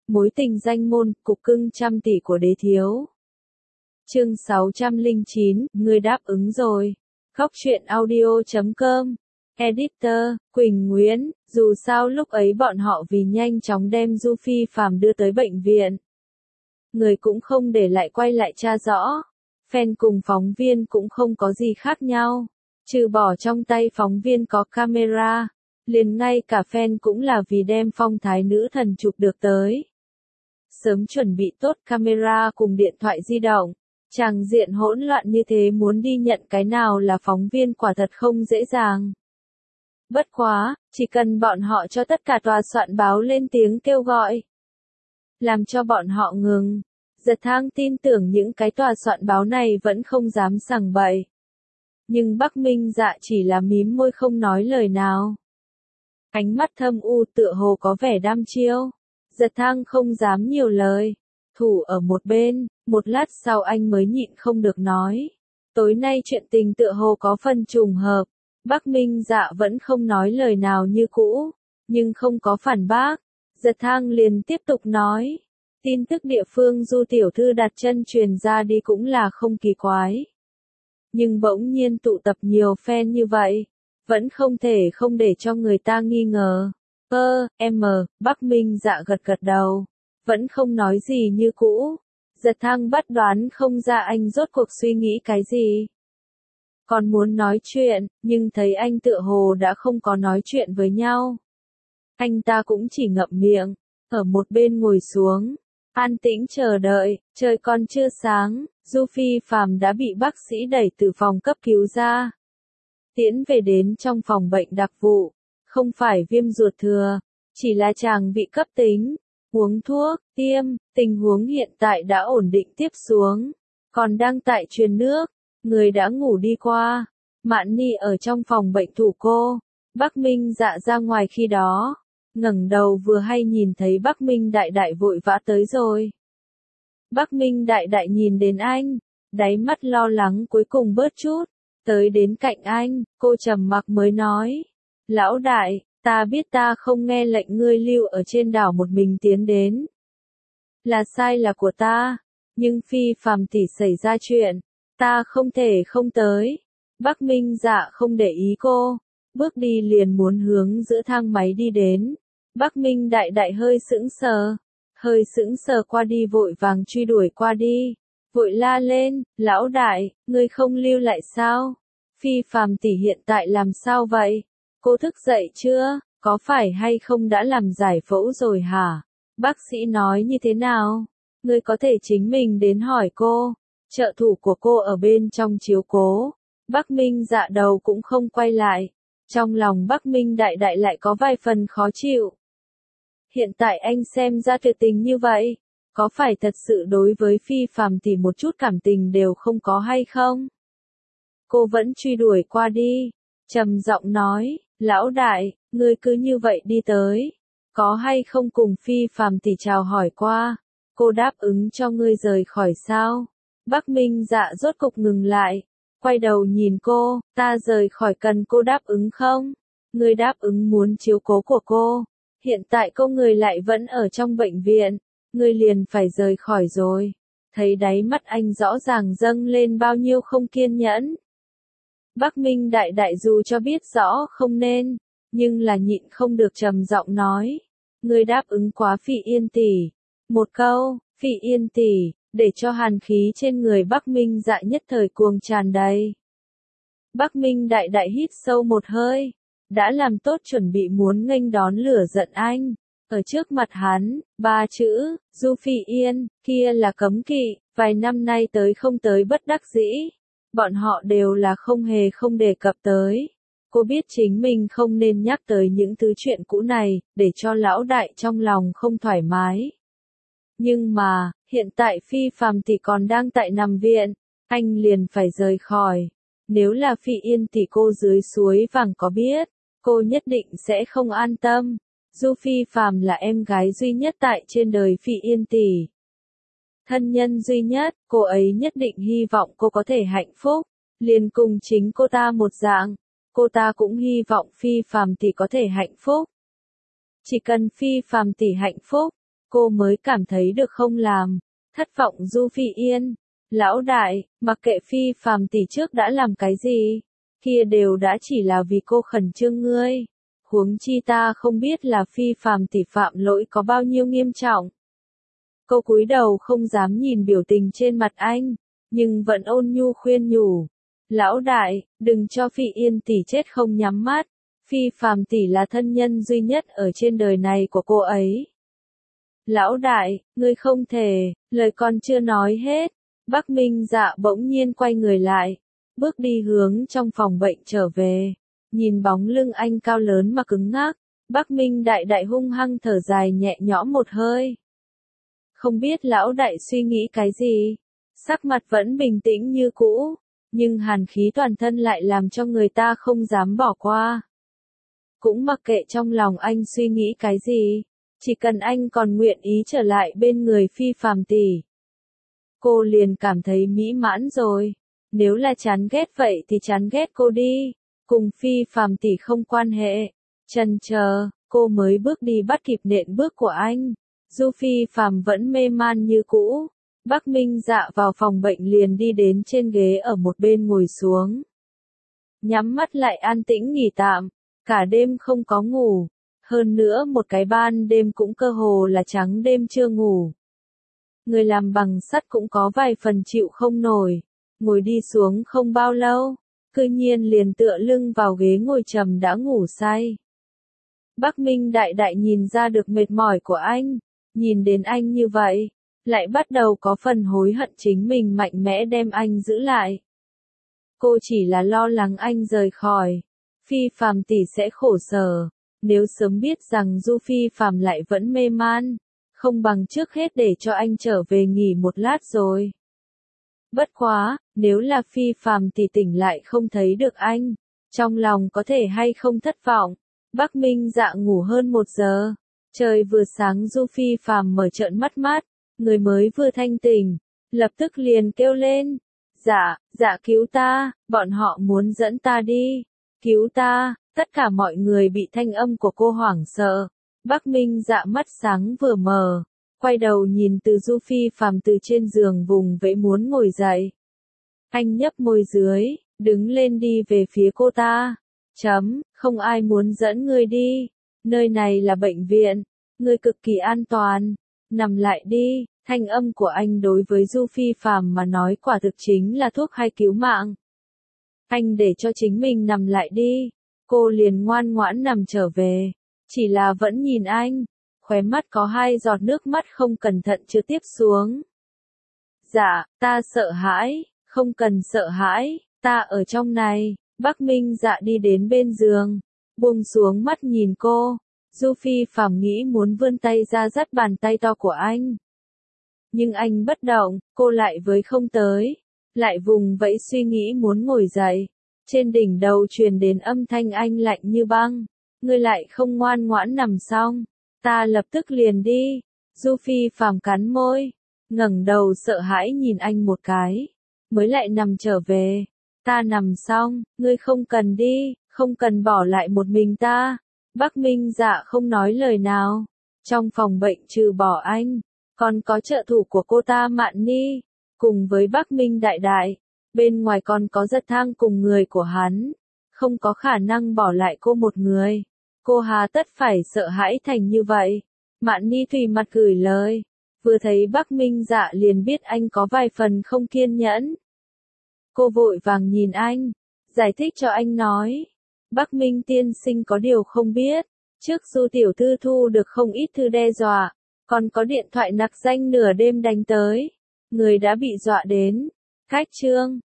Mối tình danh môn, cục cưng trăm tỷ của đế thiếu. Chương 609, ngươi đáp ứng rồi. Góc truyện audio.com. Editor, Quỳnh Nguyễn, dù sao lúc ấy bọn họ vì nhanh chóng đem Du Phi Phàm đưa tới bệnh viện. Người cũng không để lại quay lại tra rõ. Fan cùng phóng viên cũng không có gì khác nhau. Trừ bỏ trong tay phóng viên có camera. Liền ngay cả fan cũng là vì đem phong thái nữ thần chụp được tới. Sớm chuẩn bị tốt camera cùng điện thoại di động. Tràng diện hỗn loạn như thế muốn đi nhận cái nào là phóng viên quả thật không dễ dàng. Bất quá, chỉ cần bọn họ cho tất cả tòa soạn báo lên tiếng kêu gọi. Làm cho bọn họ ngừng. Giật Thang tin tưởng những cái tòa soạn báo này vẫn không dám sằng bậy. Nhưng Bắc Minh Dạ chỉ là mím môi không nói lời nào. Ánh mắt thâm u tựa hồ có vẻ đăm chiêu. Giật Thang không dám nhiều lời. Thủ ở một bên, một lát sau anh mới nhịn không được nói. Tối nay chuyện tình tựa hồ có phần trùng hợp. Bắc Minh Dạ vẫn không nói lời nào như cũ, nhưng không có phản bác. Giật Thang liền tiếp tục nói. Tin tức địa phương Du tiểu thư đặt chân truyền ra đi cũng là không kỳ quái. Nhưng bỗng nhiên tụ tập nhiều fan như vậy, vẫn không thể không để cho người ta nghi ngờ. Bắc Minh Dạ gật gật đầu, vẫn không nói gì như cũ. Giật Thang bắt đoán không ra anh rốt cuộc suy nghĩ cái gì. Còn muốn nói chuyện, nhưng thấy anh tựa hồ đã không có nói chuyện với nhau. Anh ta cũng chỉ ngậm miệng, ở một bên ngồi xuống, an tĩnh chờ đợi. Trời còn chưa sáng, Du Phi Phàm đã bị bác sĩ đẩy từ phòng cấp cứu ra. Tiễn về đến trong phòng bệnh đặc vụ, không phải viêm ruột thừa, chỉ là chàng bị cấp tính. Uống thuốc, tiêm, tình huống hiện tại đã ổn định tiếp xuống, còn đang tại truyền nước, người đã ngủ đi qua. Mạn Ni ở trong phòng bệnh thủ cô, Bắc Minh Dạ ra ngoài khi đó, ngẩng đầu vừa hay nhìn thấy Bắc Minh Đại Đại vội vã tới rồi. Bắc Minh Đại Đại nhìn đến anh, đáy mắt lo lắng cuối cùng bớt chút, tới đến cạnh anh, cô trầm mặc mới nói, lão đại, ta biết ta không nghe lệnh ngươi lưu ở trên đảo một mình tiến đến. Là sai là của ta, nhưng Phi Phàm tỷ xảy ra chuyện, ta không thể không tới. Bắc Minh Dạ không để ý cô, bước đi liền muốn hướng giữa thang máy đi đến. Bắc Minh Đại Đại hơi sững sờ qua đi vội vàng truy đuổi qua đi, vội la lên, lão đại, ngươi không lưu lại sao? Phi Phàm tỷ hiện tại làm sao vậy? Cô thức dậy chưa? Có phải hay không đã làm giải phẫu rồi hả? Bác sĩ nói như thế nào? Ngươi có thể chính mình đến hỏi cô. Trợ thủ của cô ở bên trong chiếu cố. Bắc Minh Dạ đầu cũng không quay lại. Trong lòng Bắc Minh Đại Đại lại có vài phần khó chịu. Hiện tại anh xem ra tuyệt tình như vậy, có phải thật sự đối với Phi Phàm tỷ một chút cảm tình đều không có hay không? Cô vẫn truy đuổi qua đi, trầm giọng nói, lão đại, ngươi cứ như vậy đi tới, có hay không cùng Phi Phàm tỷ chào hỏi qua, cô đáp ứng cho ngươi rời khỏi sao? Bắc Minh Dạ rốt cục ngừng lại, quay đầu nhìn cô, ta rời khỏi cần cô đáp ứng không? Ngươi đáp ứng muốn chiếu cố của cô, hiện tại cô người lại vẫn ở trong bệnh viện, ngươi liền phải rời khỏi rồi. Thấy đáy mắt anh rõ ràng dâng lên bao nhiêu không kiên nhẫn. Bắc Minh Đại Đại dù cho biết rõ không nên, nhưng là nhịn không được trầm giọng nói. Ngươi đáp ứng quá Phỉ Yên tỷ. Một câu, Phỉ Yên tỷ, để cho hàn khí trên người Bắc Minh Dạ nhất thời cuồng tràn đầy. Bắc Minh Đại Đại hít sâu một hơi, đã làm tốt chuẩn bị muốn nghênh đón lửa giận anh. Ở trước mặt hắn, ba chữ, Du Phi Yên, kia là cấm kỵ, vài năm nay tới không tới bất đắc dĩ. Bọn họ đều là không hề không đề cập tới. Cô biết chính mình không nên nhắc tới những thứ chuyện cũ này, để cho lão đại trong lòng không thoải mái. Nhưng mà, hiện tại Phi Phàm tỷ còn đang tại nằm viện, anh liền phải rời khỏi. Nếu là Phi Yên tỷ cô dưới suối vàng có biết, cô nhất định sẽ không an tâm. Du Phi Phàm là em gái duy nhất tại trên đời Phi Yên tỷ. Thân nhân duy nhất, cô ấy nhất định hy vọng cô có thể hạnh phúc, liền cùng chính cô ta một dạng, cô ta cũng hy vọng Phi Phàm tỷ có thể hạnh phúc. Chỉ cần Phi Phàm tỷ hạnh phúc, cô mới cảm thấy được không làm. Thất vọng Du Phi Yên. Lão đại, mặc kệ Phi Phàm tỷ trước đã làm cái gì, kia đều đã chỉ là vì cô khẩn trương ngươi. Huống chi ta không biết là Phi Phàm tỷ phạm lỗi có bao nhiêu nghiêm trọng. Cô cúi đầu không dám nhìn biểu tình trên mặt anh, nhưng vẫn ôn nhu khuyên nhủ. Lão đại, đừng cho Phi Yên tỷ chết không nhắm mắt. Phi Phàm tỷ là thân nhân duy nhất ở trên đời này của cô ấy. Lão đại, ngươi không thể, lời còn chưa nói hết. Bắc Minh Dạ bỗng nhiên quay người lại, bước đi hướng trong phòng bệnh trở về. Nhìn bóng lưng anh cao lớn mà cứng ngắc, Bắc Minh đại đại hung hăng thở dài nhẹ nhõm một hơi. Không biết lão đại suy nghĩ cái gì, sắc mặt vẫn bình tĩnh như cũ, nhưng hàn khí toàn thân lại làm cho người ta không dám bỏ qua. Cũng mặc kệ trong lòng anh suy nghĩ cái gì, chỉ cần anh còn nguyện ý trở lại bên người Phi Phàm tỷ, cô liền cảm thấy mỹ mãn rồi. Nếu là chán ghét vậy thì chán ghét cô đi, cùng Phi Phàm tỷ không quan hệ. Chần chờ, cô mới bước đi bắt kịp nện bước của anh. Du Phi Phàm vẫn mê man như cũ. Bắc Minh Dạ vào phòng bệnh liền đi đến trên ghế ở một bên ngồi xuống. Nhắm mắt lại an tĩnh nghỉ tạm, cả đêm không có ngủ. Hơn nữa một cái ban đêm cũng cơ hồ là trắng đêm chưa ngủ. Người làm bằng sắt cũng có vài phần chịu không nổi. Ngồi đi xuống không bao lâu, cư nhiên liền tựa lưng vào ghế ngồi trầm đã ngủ say. Bắc Minh đại đại nhìn ra được mệt mỏi của anh, nhìn đến anh như vậy, lại bắt đầu có phần hối hận chính mình mạnh mẽ đem anh giữ lại. Cô chỉ là lo lắng anh rời khỏi, Phi Phàm tỷ sẽ khổ sở, nếu sớm biết rằng Du Phi Phàm lại vẫn mê man, không bằng trước hết để cho anh trở về nghỉ một lát rồi. Bất quá, nếu là Phi Phàm tỷ tỉnh lại không thấy được anh, trong lòng có thể hay không thất vọng. Bắc Minh Dạ ngủ hơn 1 giờ, trời vừa sáng Du Phi Phàm mở trợn mắt, người mới vừa thanh tỉnh, lập tức liền kêu lên. Dạ cứu ta, bọn họ muốn dẫn ta đi, cứu ta, tất cả mọi người bị thanh âm của cô hoảng sợ. Bắc Minh Dạ mắt sáng vừa mở, quay đầu nhìn từ Du Phi Phàm từ trên giường vùng vẫy muốn ngồi dậy. Anh nhấp môi dưới, đứng lên đi về phía cô ta. Không ai muốn dẫn ngươi đi, nơi này là bệnh viện, ngươi cực kỳ an toàn, nằm lại đi. Thanh âm của anh đối với Du Phi Phàm mà nói quả thực chính là thuốc hay cứu mạng. Anh để cho chính mình nằm lại đi, cô liền ngoan ngoãn nằm trở về, chỉ là vẫn nhìn anh, khóe mắt có 2 giọt nước mắt không cẩn thận chưa tiếp xuống. Dạ, ta sợ hãi, không cần sợ hãi, ta ở trong này. Bắc Minh Dạ đi đến bên giường, buông xuống mắt nhìn cô. Du Phi Phàm nghĩ muốn vươn tay ra dắt bàn tay to của anh. Nhưng anh bất động, cô lại với không tới, lại vùng vẫy suy nghĩ muốn ngồi dậy. Trên đỉnh đầu truyền đến âm thanh anh lạnh như băng. Ngươi lại không ngoan ngoãn nằm xong, ta lập tức liền đi. Du Phi Phàm cắn môi, ngẩng đầu sợ hãi nhìn anh một cái, mới lại nằm trở về. Ta nằm xong, ngươi không cần đi, không cần bỏ lại một mình ta. Bắc Minh Dạ không nói lời nào. Trong phòng bệnh trừ bỏ anh, còn có trợ thủ của cô ta Mạn Ni, cùng với Bắc Minh đại đại. Bên ngoài còn có Giật Thang cùng người của hắn. Không có khả năng bỏ lại cô một người. Cô hà tất phải sợ hãi thành như vậy. Mạn Ni tùy mặt gửi lời. Vừa thấy Bắc Minh Dạ liền biết anh có vài phần không kiên nhẫn. Cô vội vàng nhìn anh, giải thích cho anh nói. Bắc Minh tiên sinh có điều không biết, trước Du tiểu thư thu được không ít thư đe dọa, còn có điện thoại nặc danh nửa đêm đánh tới. Người đã bị dọa đến. Khách trương,